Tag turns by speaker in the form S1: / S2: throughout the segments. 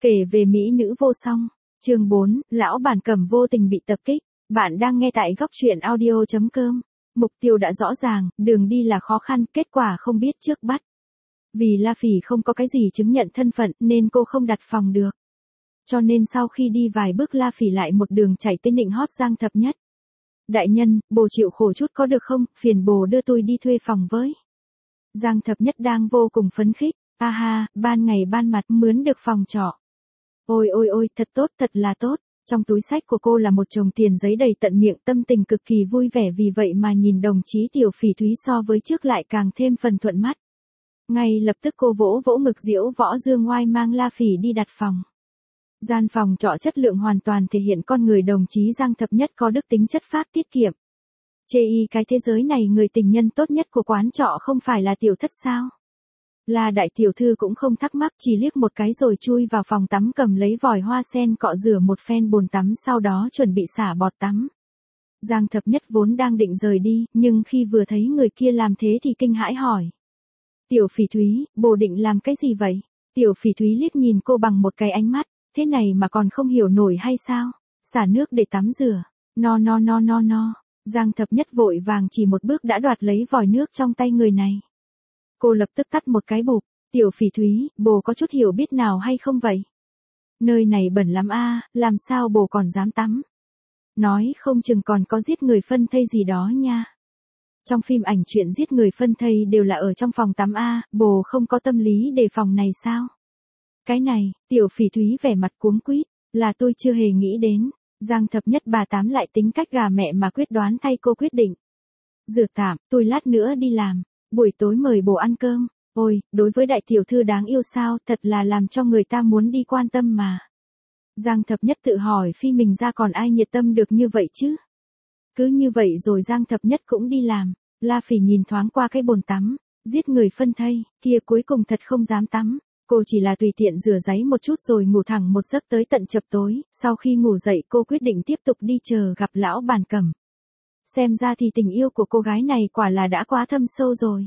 S1: Kể về mỹ nữ vô song. Chương 4, lão bản Cẩm vô tình bị tập kích. Bạn đang nghe tại góc truyện audio.com. Mục tiêu đã rõ ràng, đường đi là khó khăn, kết quả không biết trước bắt. Vì La Phỉ không có cái gì chứng nhận thân phận nên cô không đặt phòng được. Cho nên sau khi đi vài bước La Phỉ lại một đường chạy tới nịnh hót Giang Thập Nhất. Đại nhân, bồ chịu khổ chút có được không, phiền bồ đưa tôi đi thuê phòng với. Giang Thập Nhất đang vô cùng phấn khích. A ha, ban ngày ban mặt mướn được phòng trọ. Ôi ôi ôi, thật tốt, thật là tốt. Trong túi xách của cô là một chồng tiền giấy đầy tận miệng, tâm tình cực kỳ vui vẻ, vì vậy mà nhìn đồng chí Tiểu Phỉ Thúy so với trước lại càng thêm phần thuận mắt. Ngay lập tức cô vỗ vỗ ngực diễu võ dương ngoai mang La Phỉ đi đặt phòng. Gian phòng trọ chất lượng hoàn toàn thể hiện con người đồng chí Giang Thập Nhất có đức tính chất phác tiết kiệm. Chê y cái thế giới này người tình nhân tốt nhất của quán trọ không phải là tiểu thất sao? Là đại tiểu thư cũng không thắc mắc, chỉ liếc một cái rồi chui vào phòng tắm cầm lấy vòi hoa sen cọ rửa một phen bồn tắm, sau đó chuẩn bị xả bọt tắm. Giang Thập Nhất vốn đang định rời đi, nhưng khi vừa thấy người kia làm thế thì kinh hãi hỏi. Tiểu Phỉ Thúy, bồ định làm cái gì vậy? Tiểu Phỉ Thúy liếc nhìn cô bằng một cái ánh mắt, thế này mà còn không hiểu nổi hay sao? Xả nước để tắm rửa. No. Giang Thập Nhất vội vàng chỉ một bước đã đoạt lấy vòi nước trong tay người này. Cô lập tức tắt một cái bụp. Tiểu Phỉ Thúy, bồ có chút hiểu biết nào hay không vậy? Nơi này bẩn lắm a, làm sao bồ còn dám tắm? Nói không chừng còn có giết người phân thây gì đó nha. Trong phim ảnh chuyện giết người phân thây đều là ở trong phòng tắm a, bồ không có tâm lý đề phòng này sao? Cái này, Tiểu Phỉ Thúy vẻ mặt cuống quýt, là tôi chưa hề nghĩ đến. Giang Thập Nhất bà tám lại tính cách gà mẹ mà quyết đoán thay cô quyết định. Rửa tạm, tôi lát nữa đi làm. Buổi tối mời bồ ăn cơm. Ôi, đối với đại tiểu thư đáng yêu sao, thật là làm cho người ta muốn đi quan tâm mà. Giang Thập Nhất tự hỏi phi mình ra còn ai nhiệt tâm được như vậy chứ. Cứ như vậy rồi Giang Thập Nhất cũng đi làm. La Phỉ nhìn thoáng qua cái bồn tắm. Giết người phân thây, kia cuối cùng thật không dám tắm. Cô chỉ là tùy tiện rửa ráy một chút rồi ngủ thẳng một giấc tới tận chập tối. Sau khi ngủ dậy cô quyết định tiếp tục đi chờ gặp lão bản Cẩm. Xem ra thì tình yêu của cô gái này quả là đã quá thâm sâu rồi.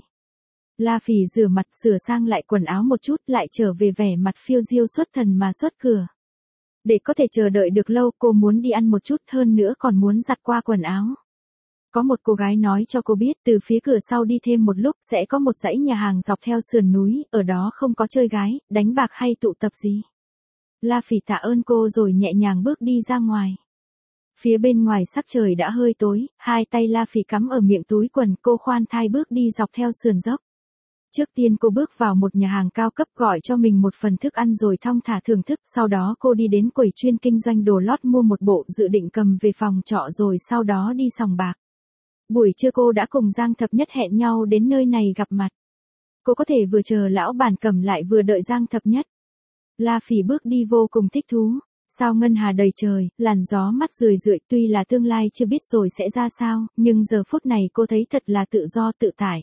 S1: La Phỉ rửa mặt sửa sang lại quần áo một chút lại trở về vẻ mặt phiêu diêu xuất thần mà xuất cửa. Để có thể chờ đợi được lâu cô muốn đi ăn một chút, hơn nữa còn muốn giặt qua quần áo. Có một cô gái nói cho cô biết từ phía cửa sau đi thêm một lúc sẽ có một dãy nhà hàng dọc theo sườn núi, ở đó không có chơi gái, đánh bạc hay tụ tập gì. La Phỉ tạ ơn cô rồi nhẹ nhàng bước đi ra ngoài. Phía bên ngoài sắc trời đã hơi tối, hai tay La Phỉ cắm ở miệng túi quần, cô khoan thai bước đi dọc theo sườn dốc. Trước tiên cô bước vào một nhà hàng cao cấp gọi cho mình một phần thức ăn rồi thong thả thưởng thức, sau đó cô đi đến quầy chuyên kinh doanh đồ lót mua một bộ dự định cầm về phòng trọ rồi sau đó đi sòng bạc. Buổi trưa cô đã cùng Giang Thập Nhất hẹn nhau đến nơi này gặp mặt. Cô có thể vừa chờ lão bản Cẩm lại vừa đợi Giang Thập Nhất. La Phỉ bước đi vô cùng thích thú. Sao ngân hà đầy trời, làn gió mắt rười rượi, tuy là tương lai chưa biết rồi sẽ ra sao, nhưng giờ phút này cô thấy thật là tự do tự tại.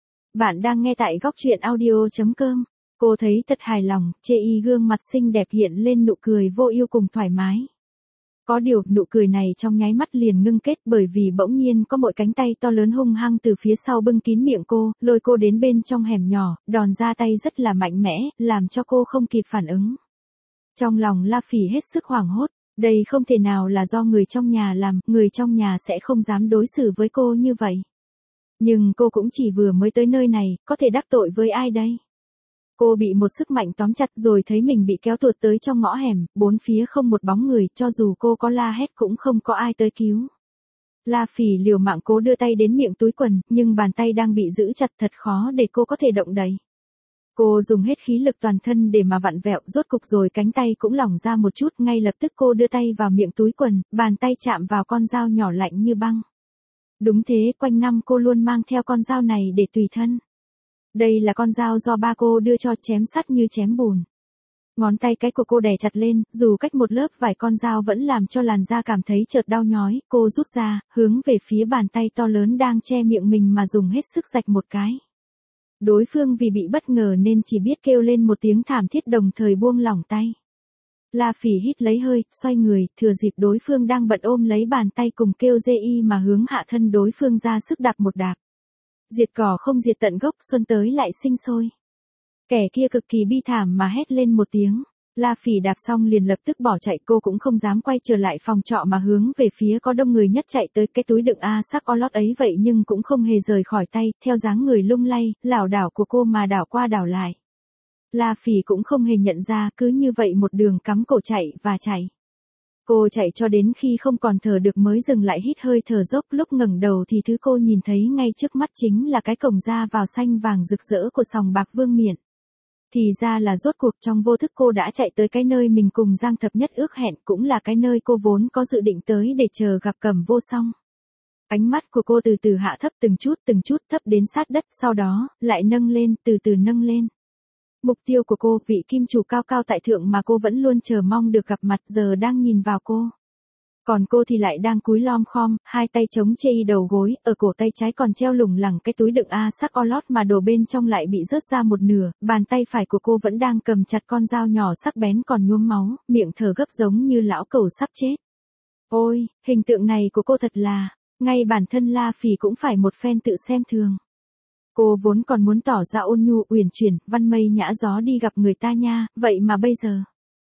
S1: Bạn đang nghe tại góc truyện audio.com. Cô thấy thật hài lòng, chê y gương mặt xinh đẹp hiện lên nụ cười vô ưu cùng thoải mái. Có điều, nụ cười này trong nháy mắt liền ngưng kết bởi vì bỗng nhiên có một cánh tay to lớn hung hăng từ phía sau bưng kín miệng cô, lôi cô đến bên trong hẻm nhỏ, đòn ra tay rất là mạnh mẽ, làm cho cô không kịp phản ứng. Trong lòng La Phỉ hết sức hoảng hốt, đây không thể nào là do người trong nhà làm, người trong nhà sẽ không dám đối xử với cô như vậy. Nhưng cô cũng chỉ vừa mới tới nơi này, có thể đắc tội với ai đây? Cô bị một sức mạnh tóm chặt rồi thấy mình bị kéo tuột tới trong ngõ hẻm, bốn phía không một bóng người, cho dù cô có la hét cũng không có ai tới cứu. La Phỉ liều mạng cố đưa tay đến miệng túi quần, nhưng bàn tay đang bị giữ chặt thật khó để cô có thể động đậy. Cô dùng hết khí lực toàn thân để mà vặn vẹo, rốt cục rồi cánh tay cũng lỏng ra một chút, ngay lập tức cô đưa tay vào miệng túi quần, bàn tay chạm vào con dao nhỏ lạnh như băng. Đúng thế, quanh năm cô luôn mang theo con dao này để tùy thân. Đây là con dao do ba cô đưa cho, chém sắt như chém bùn. Ngón tay cái của cô đè chặt lên, dù cách một lớp vải con dao vẫn làm cho làn da cảm thấy chợt đau nhói, cô rút ra, hướng về phía bàn tay to lớn đang che miệng mình mà dùng hết sức rạch một cái. Đối phương vì bị bất ngờ nên chỉ biết kêu lên một tiếng thảm thiết đồng thời buông lỏng tay. La Phỉ hít lấy hơi, xoay người, thừa dịp đối phương đang bận ôm lấy bàn tay cùng kêu dê y mà hướng hạ thân đối phương ra sức đạp một đạp. Diệt cỏ không diệt tận gốc, xuân tới lại sinh sôi. Kẻ kia cực kỳ bi thảm mà hét lên một tiếng. La Phỉ đạp xong liền lập tức bỏ chạy, cô cũng không dám quay trở lại phòng trọ mà hướng về phía có đông người nhất chạy tới cái túi đựng sắc o lót ấy vậy nhưng cũng không hề rời khỏi tay, theo dáng người lung lay, lảo đảo của cô mà đảo qua đảo lại. La Phỉ cũng không hề nhận ra, cứ như vậy một đường cắm cổ chạy và chạy. Cô chạy cho đến khi không còn thở được mới dừng lại hít hơi thở dốc, lúc ngẩng đầu thì thứ cô nhìn thấy ngay trước mắt chính là cái cổng ra vào xanh vàng rực rỡ của sòng bạc Vương Miện. Thì ra là rốt cuộc trong vô thức cô đã chạy tới cái nơi mình cùng Giang Thập Nhất ước hẹn, cũng là cái nơi cô vốn có dự định tới để chờ gặp Cẩm Vô Song. Ánh mắt của cô từ từ hạ thấp từng chút thấp đến sát đất, sau đó lại nâng lên, từ từ nâng lên. Mục tiêu của cô, vị kim chủ cao cao tại thượng mà cô vẫn luôn chờ mong được gặp mặt giờ đang nhìn vào cô. Còn cô thì lại đang cúi lom khom, hai tay chống chê đầu gối, ở cổ tay trái còn treo lủng lẳng cái túi đựng sắc o lót mà đồ bên trong lại bị rớt ra một nửa, bàn tay phải của cô vẫn đang cầm chặt con dao nhỏ sắc bén còn nhuốm máu, miệng thở gấp giống như lão cẩu sắp chết. Ôi, hình tượng này của cô thật là, ngay bản thân La Phỉ cũng phải một phen tự xem thường. Cô vốn còn muốn tỏ ra ôn nhu, uyển chuyển, văn mây nhã gió đi gặp người ta nha, vậy mà bây giờ.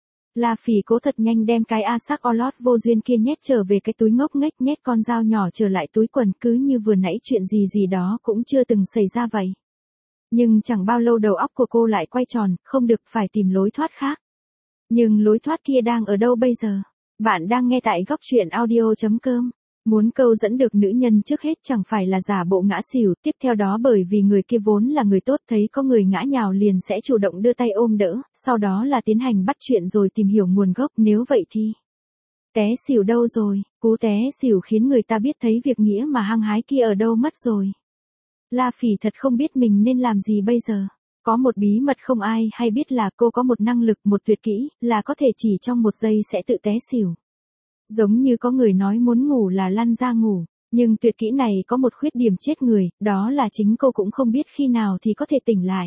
S1: La Phỉ cố thật nhanh đem cái sắc o lót vô duyên kia nhét trở về cái túi ngốc nghếch, nhét con dao nhỏ trở lại túi quần, cứ như vừa nãy chuyện gì đó cũng chưa từng xảy ra vậy. Nhưng chẳng bao lâu đầu óc của cô lại quay tròn, không được, phải tìm lối thoát khác. Nhưng lối thoát kia đang ở đâu bây giờ? Bạn đang nghe tại góc truyện audio.com. Muốn câu dẫn được nữ nhân trước hết chẳng phải là giả bộ ngã xỉu, tiếp theo đó bởi vì người kia vốn là người tốt, thấy có người ngã nhào liền sẽ chủ động đưa tay ôm đỡ, sau đó là tiến hành bắt chuyện rồi tìm hiểu nguồn gốc, nếu vậy thì té xỉu đâu rồi, cú té xỉu khiến người ta biết thấy việc nghĩa mà hăng hái kia ở đâu mất rồi. La Phỉ thật không biết mình nên làm gì bây giờ. Có một bí mật không ai hay biết là cô có một năng lực, một tuyệt kỹ, là có thể chỉ trong một giây sẽ tự té xỉu. Giống như có người nói muốn ngủ là lăn ra ngủ, nhưng tuyệt kỹ này có một khuyết điểm chết người, đó là chính cô cũng không biết khi nào thì có thể tỉnh lại.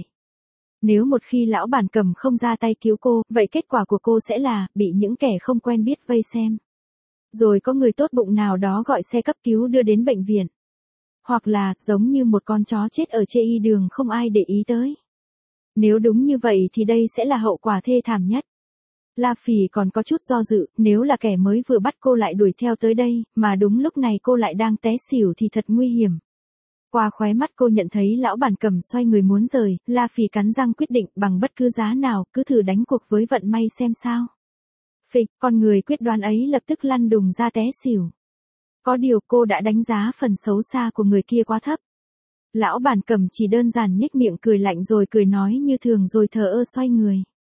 S1: Nếu một khi lão bản Cẩm không ra tay cứu cô, vậy kết quả của cô sẽ là, bị những kẻ không quen biết vây xem. Rồi có người tốt bụng nào đó gọi xe cấp cứu đưa đến bệnh viện. Hoặc là, giống như một con chó chết ở chê y đường không ai để ý tới. Nếu đúng như vậy thì đây sẽ là hậu quả thê thảm nhất. La Phỉ còn có chút do dự, nếu là kẻ mới vừa bắt cô lại đuổi theo tới đây, mà đúng lúc này cô lại đang té xỉu thì thật nguy hiểm. Qua khóe mắt cô nhận thấy lão bản Cẩm xoay người muốn rời, La Phỉ cắn răng quyết định bằng bất cứ giá nào, cứ thử đánh cuộc với vận may xem sao. Phịch, con người quyết đoán ấy lập tức lăn đùng ra té xỉu. Có điều cô đã đánh giá phần xấu xa của người kia quá thấp. Lão bản Cẩm chỉ đơn giản nhếch miệng cười lạnh rồi cười nói như thường rồi thờ ơ xoay người.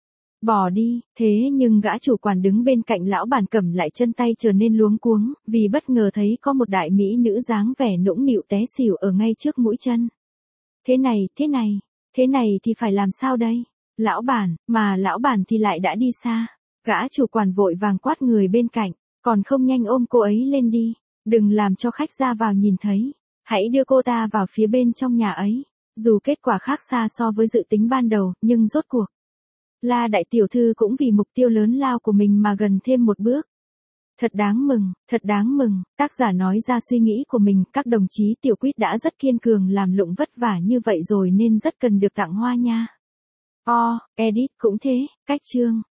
S1: Bỏ đi, thế nhưng gã chủ quản đứng bên cạnh lão bản Cẩm lại chân tay trở nên luống cuống, vì bất ngờ thấy có một đại mỹ nữ dáng vẻ nũng nịu té xỉu ở ngay trước mũi chân. Thế này thì phải làm sao đây? Lão bản thì lại đã đi xa. Gã chủ quản vội vàng quát người bên cạnh, còn không nhanh ôm cô ấy lên đi, đừng làm cho khách ra vào nhìn thấy. Hãy đưa cô ta vào phía bên trong nhà ấy. Dù kết quả khác xa so với dự tính ban đầu, nhưng rốt cuộc La đại tiểu thư cũng vì mục tiêu lớn lao của mình mà gần thêm một bước. Thật đáng mừng, tác giả nói ra suy nghĩ của mình, các đồng chí tiểu quýt đã rất kiên cường làm lụng vất vả như vậy rồi nên rất cần được tặng hoa nha. Edit cũng thế, cách chương.